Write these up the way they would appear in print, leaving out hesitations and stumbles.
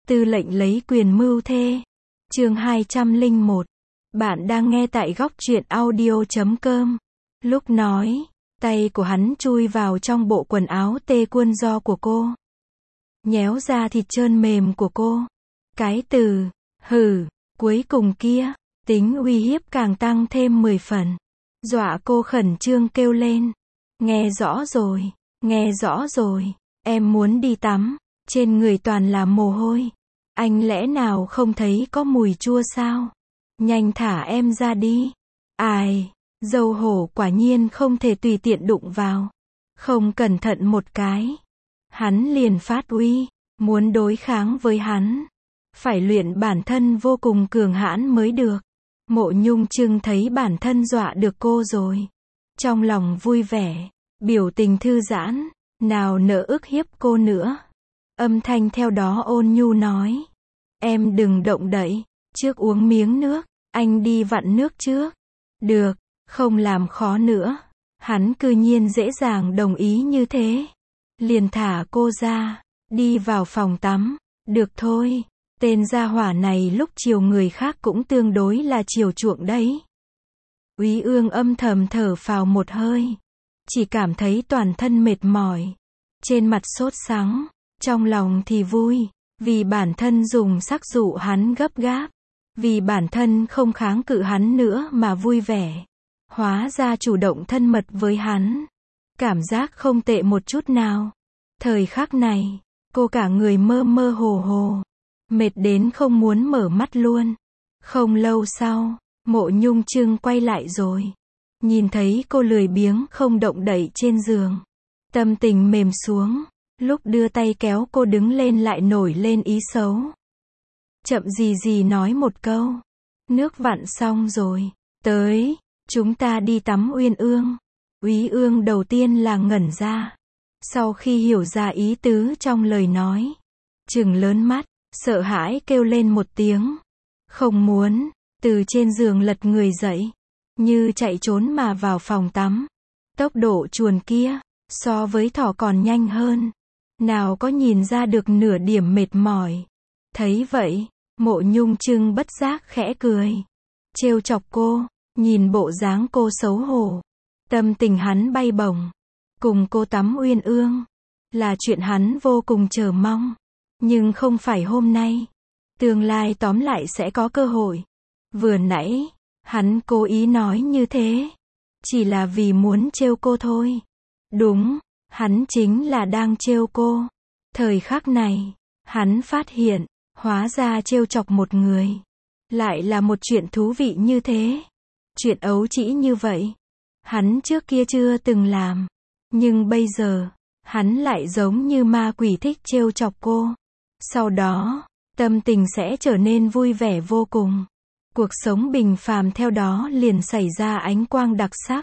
Tư lệnh lấy quyền mưu thê. Chương 201. Bạn đang nghe tại góc truyện audio.com. Lúc nói, tay của hắn chui vào trong bộ quần áo tê quân do của cô. Nhéo ra thịt trơn mềm của cô. Cái từ, hừ, cuối cùng kia, tính uy hiếp càng tăng thêm 10 phần. Dọa cô khẩn trương kêu lên. Nghe rõ rồi, em muốn đi tắm, trên người toàn là mồ hôi. Anh lẽ nào không thấy có mùi chua sao? Nhanh thả em ra đi. Ai, dâu hổ quả nhiên không thể tùy tiện đụng vào. Không cẩn thận một cái, hắn liền phát uy, muốn đối kháng với hắn. Phải luyện bản thân vô cùng cường hãn mới được. Mộ Nhung Trưng thấy bản thân dọa được cô rồi. Trong lòng vui vẻ, biểu tình thư giãn, nào nỡ ức hiếp cô nữa. Âm thanh theo đó ôn nhu nói. Em đừng động đậy, trước uống miếng nước, anh đi vặn nước trước. Được, không làm khó nữa. Hắn cư nhiên dễ dàng đồng ý như thế. Liền thả cô ra, đi vào phòng tắm. Được thôi, tên gia hỏa này lúc chiều người khác cũng tương đối là chiều chuộng đấy. Úy Ương âm thầm thở phào một hơi. Chỉ cảm thấy toàn thân mệt mỏi. Trên mặt sốt sắng, trong lòng thì vui. Vì bản thân dùng sắc dụ hắn gấp gáp. Vì bản thân không kháng cự hắn nữa mà vui vẻ. Hóa ra chủ động thân mật với hắn. Cảm giác không tệ một chút nào. Thời khắc này, cô cả người mơ mơ hồ hồ. Mệt đến không muốn mở mắt luôn. Không lâu sau, Mộ Nhung Trưng quay lại rồi. Nhìn thấy cô lười biếng không động đậy trên giường. Tâm tình mềm xuống. Lúc đưa tay kéo cô đứng lên lại nổi lên ý xấu. Chậm gì nói một câu. Nước vặn xong rồi. Tới, chúng ta đi tắm Uyên Ương. Úy Ương đầu tiên là ngẩn ra. Sau khi hiểu ra ý tứ trong lời nói, trừng lớn mắt, sợ hãi kêu lên một tiếng. Không muốn, từ trên giường lật người dậy. Như chạy trốn mà vào phòng tắm. Tốc độ chuồn kia, so với thỏ còn nhanh hơn. Nào có nhìn ra được nửa điểm mệt mỏi. Thấy vậy, Mộ Nhung Trưng bất giác khẽ cười. Trêu chọc cô, nhìn bộ dáng cô xấu hổ. Tâm tình hắn bay bổng. Cùng cô tắm Uyên Ương là chuyện hắn vô cùng chờ mong. Nhưng không phải hôm nay. Tương lai tóm lại sẽ có cơ hội. Vừa nãy, hắn cố ý nói như thế. Chỉ là vì muốn trêu cô thôi. Đúng, hắn chính là đang trêu cô. Thời khắc này, hắn phát hiện, hóa ra trêu chọc một người. Lại là một chuyện thú vị như thế. Chuyện ấu trĩ như vậy. Hắn trước kia chưa từng làm. Nhưng bây giờ, hắn lại giống như ma quỷ thích trêu chọc cô. Sau đó, tâm tình sẽ trở nên vui vẻ vô cùng. Cuộc sống bình phàm theo đó liền xảy ra ánh quang đặc sắc.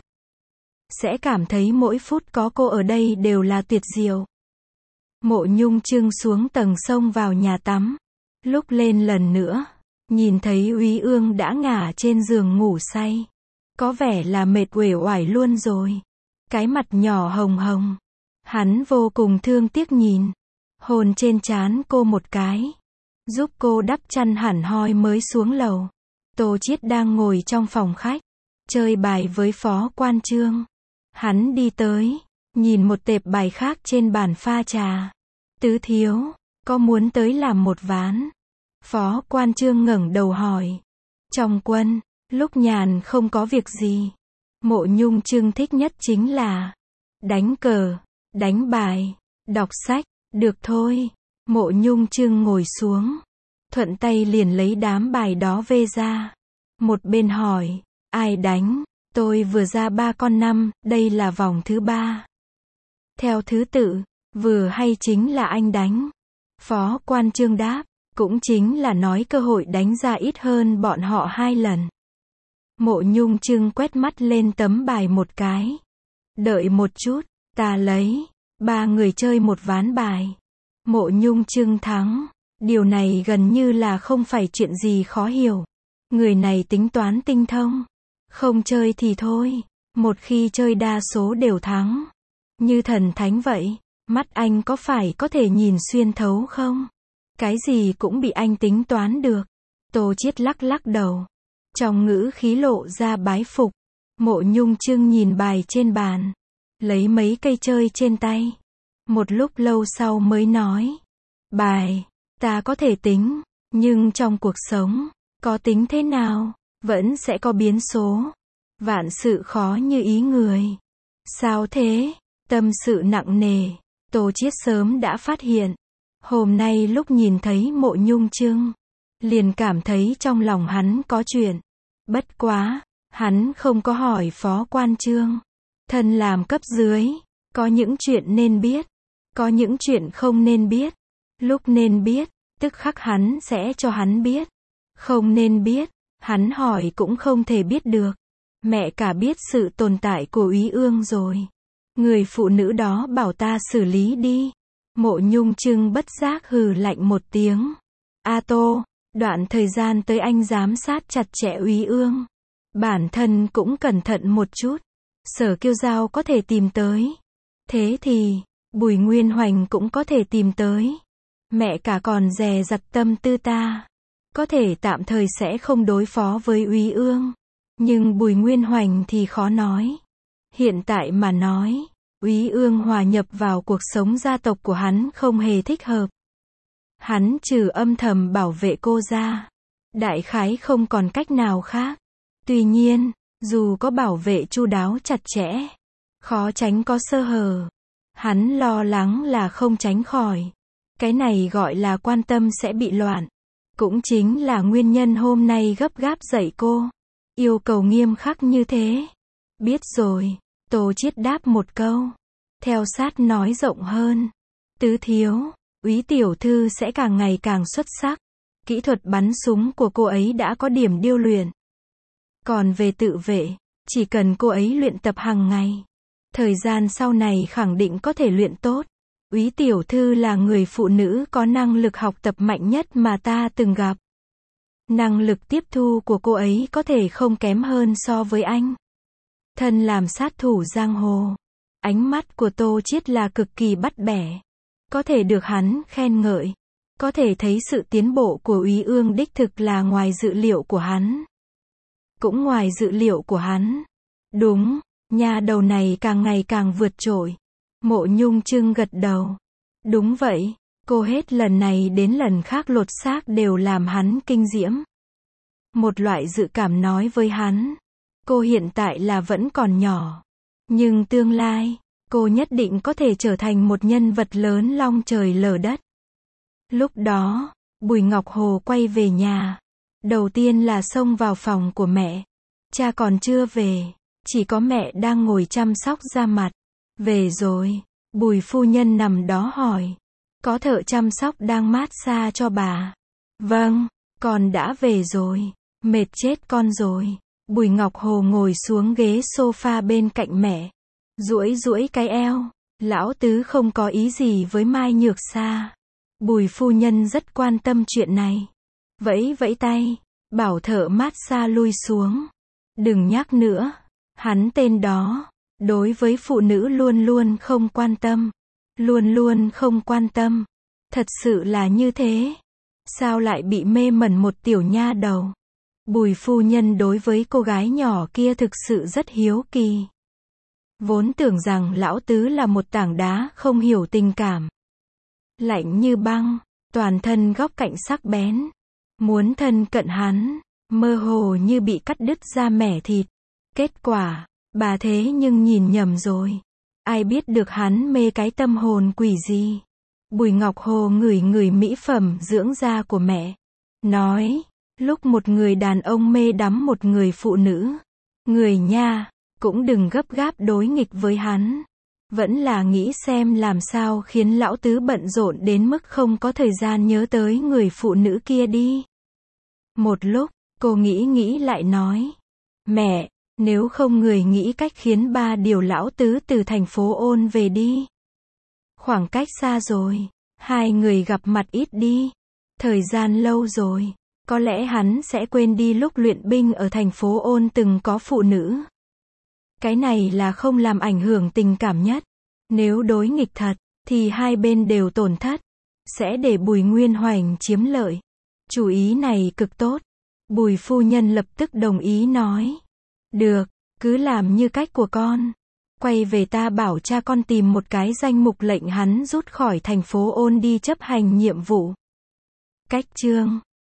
Sẽ cảm thấy mỗi phút có cô ở đây đều là tuyệt diệu. Mộ Nhung Trưng xuống tầng sông vào nhà tắm. Lúc lên lần nữa, nhìn thấy Úy Ương đã ngả trên giường ngủ say. Có vẻ là mệt uể oải luôn rồi. Cái mặt nhỏ hồng hồng. Hắn vô cùng thương tiếc nhìn. Hôn trên trán cô một cái. Giúp cô đắp chăn hẳn hoi mới xuống lầu. Tô Chiết đang ngồi trong phòng khách. Chơi bài với Phó Quan Chương. Hắn đi tới. Nhìn một tệp bài khác trên bàn pha trà. Tứ thiếu, có muốn tới làm một ván? Phó Quan Chương ngẩng đầu hỏi. Trong quân, lúc nhàn không có việc gì. Mộ Nhung Trưng thích nhất chính là đánh cờ, đánh bài, đọc sách. Được thôi. Mộ Nhung Trưng ngồi xuống. Thuận tay liền lấy đám bài đó vê ra. Một bên hỏi. Ai đánh? Tôi vừa ra 3 con 5, đây là vòng thứ 3. Theo thứ tự, vừa hay chính là anh đánh. Phó Quan Chương đáp. Cũng chính là nói cơ hội đánh ra ít hơn bọn họ 2 lần. Mộ Nhung Trưng quét mắt lên tấm bài một cái. Đợi một chút, ta lấy. 3 người chơi một ván bài. Mộ Nhung Trưng thắng. Điều này gần như là không phải chuyện gì khó hiểu. Người này tính toán tinh thông. Không chơi thì thôi. Một khi chơi đa số đều thắng. Như thần thánh vậy. Mắt anh có phải có thể nhìn xuyên thấu không? Cái gì cũng bị anh tính toán được. Tô Chiết lắc lắc đầu. Trong ngữ khí lộ ra bái phục. Mộ Nhung Trưng nhìn bài trên bàn. Lấy mấy cây chơi trên tay. Một lúc lâu sau mới nói. Bài, ta có thể tính, nhưng trong cuộc sống, có tính thế nào, vẫn sẽ có biến số. Vạn sự khó như ý người. Sao thế? Tâm sự nặng nề. Tô Chiết sớm đã phát hiện. Hôm nay lúc nhìn thấy Mộ Nhung Trưng, liền cảm thấy trong lòng hắn có chuyện. Bất quá, hắn không có hỏi Phó Quan Trương. Thân làm cấp dưới, có những chuyện nên biết, có những chuyện không nên biết. Lúc nên biết, tức khắc hắn sẽ cho hắn biết. Không nên biết, hắn hỏi cũng không thể biết được. Mẹ cả biết sự tồn tại của Úy Ương rồi. Người phụ nữ đó bảo ta xử lý đi. Mộ Nhung Trưng bất giác hừ lạnh một tiếng. A Tô, đoạn thời gian tới anh giám sát chặt chẽ Úy Ương. Bản thân cũng cẩn thận một chút. Sở Kiêu Giao có thể tìm tới. Thế thì, Bùi Nguyên Hoành cũng có thể tìm tới. Mẹ cả còn dè dặt tâm tư ta. Có thể tạm thời sẽ không đối phó với Úy Ương. Nhưng Bùi Nguyên Hoành thì khó nói. Hiện tại mà nói, Úy Ương hòa nhập vào cuộc sống gia tộc của hắn không hề thích hợp. Hắn trừ âm thầm bảo vệ cô ra. Đại khái không còn cách nào khác. Tuy nhiên, dù có bảo vệ chu đáo chặt chẽ, khó tránh có sơ hở. Hắn lo lắng là không tránh khỏi. Cái này gọi là quan tâm sẽ bị loạn. Cũng chính là nguyên nhân hôm nay gấp gáp dạy cô. Yêu cầu nghiêm khắc như thế. Biết rồi, Tô Chiết đáp một câu. Theo sát nói rộng hơn. Tứ thiếu, Úy tiểu thư sẽ càng ngày càng xuất sắc. Kỹ thuật bắn súng của cô ấy đã có điểm điêu luyện. Còn về tự vệ, chỉ cần cô ấy luyện tập hàng ngày. Thời gian sau này khẳng định có thể luyện tốt. Úy tiểu thư là người phụ nữ có năng lực học tập mạnh nhất mà ta từng gặp. Năng lực tiếp thu của cô ấy có thể không kém hơn so với anh. Thân làm sát thủ giang hồ. Ánh mắt của Tô Chiết là cực kỳ bắt bẻ. Có thể được hắn khen ngợi. Có thể thấy sự tiến bộ của Úy Ương đích thực là ngoài dự liệu của hắn. Cũng ngoài dự liệu của hắn. Đúng, nha đầu này càng ngày càng vượt trội. Mộ Nhung Trưng gật đầu. Đúng vậy, cô hết lần này đến lần khác lột xác đều làm hắn kinh diễm. Một loại dự cảm nói với hắn. Cô hiện tại là vẫn còn nhỏ. Nhưng tương lai, cô nhất định có thể trở thành một nhân vật lớn long trời lở đất. Lúc đó, Bùi Ngọc Hồ quay về nhà. Đầu tiên là xông vào phòng của mẹ. Cha còn chưa về, chỉ có mẹ đang ngồi chăm sóc da mặt. Về rồi, Bùi phu nhân nằm đó hỏi. Có thợ chăm sóc đang mát xa cho bà. Vâng, con đã về rồi. Mệt chết con rồi. Bùi Ngọc Hồ ngồi xuống ghế sofa bên cạnh mẹ. Duỗi duỗi cái eo. Lão tứ không có ý gì với Mai Nhược Sa. Bùi phu nhân rất quan tâm chuyện này. Vẫy vẫy tay, bảo thợ mát xa lui xuống. Đừng nhắc nữa. Hắn tên đó, đối với phụ nữ luôn luôn không quan tâm. Luôn luôn không quan tâm. Thật sự là như thế. Sao lại bị mê mẩn một tiểu nha đầu? Bùi phu nhân đối với cô gái nhỏ kia thực sự rất hiếu kỳ. Vốn tưởng rằng lão tứ là một tảng đá không hiểu tình cảm. Lạnh như băng, toàn thân góc cạnh sắc bén. Muốn thân cận hắn, mơ hồ như bị cắt đứt ra mẻ thịt. Kết quả, bà thế nhưng nhìn nhầm rồi. Ai biết được hắn mê cái tâm hồn quỷ gì. Bùi Ngọc Hồ ngửi ngửi mỹ phẩm dưỡng da của mẹ. Nói, lúc một người đàn ông mê đắm một người phụ nữ. Người nha, cũng đừng gấp gáp đối nghịch với hắn. Vẫn là nghĩ xem làm sao khiến lão tứ bận rộn đến mức không có thời gian nhớ tới người phụ nữ kia đi. Một lúc, cô nghĩ lại nói. Mẹ, nếu không người nghĩ cách khiến ba điều lão tứ từ thành phố Ôn về đi. Khoảng cách xa rồi, hai người gặp mặt ít đi. Thời gian lâu rồi, có lẽ hắn sẽ quên đi lúc luyện binh ở thành phố Ôn từng có phụ nữ. Cái này là không làm ảnh hưởng tình cảm nhất. Nếu đối nghịch thật, thì hai bên đều tổn thất. sẽ để Bùi Nguyên Hoành chiếm lợi. Chủ ý này cực tốt. Bùi phu nhân lập tức đồng ý nói. Được, cứ làm như cách của con. Quay về ta bảo cha con tìm một cái danh mục lệnh hắn rút khỏi thành phố Ôn đi chấp hành nhiệm vụ. Cách chương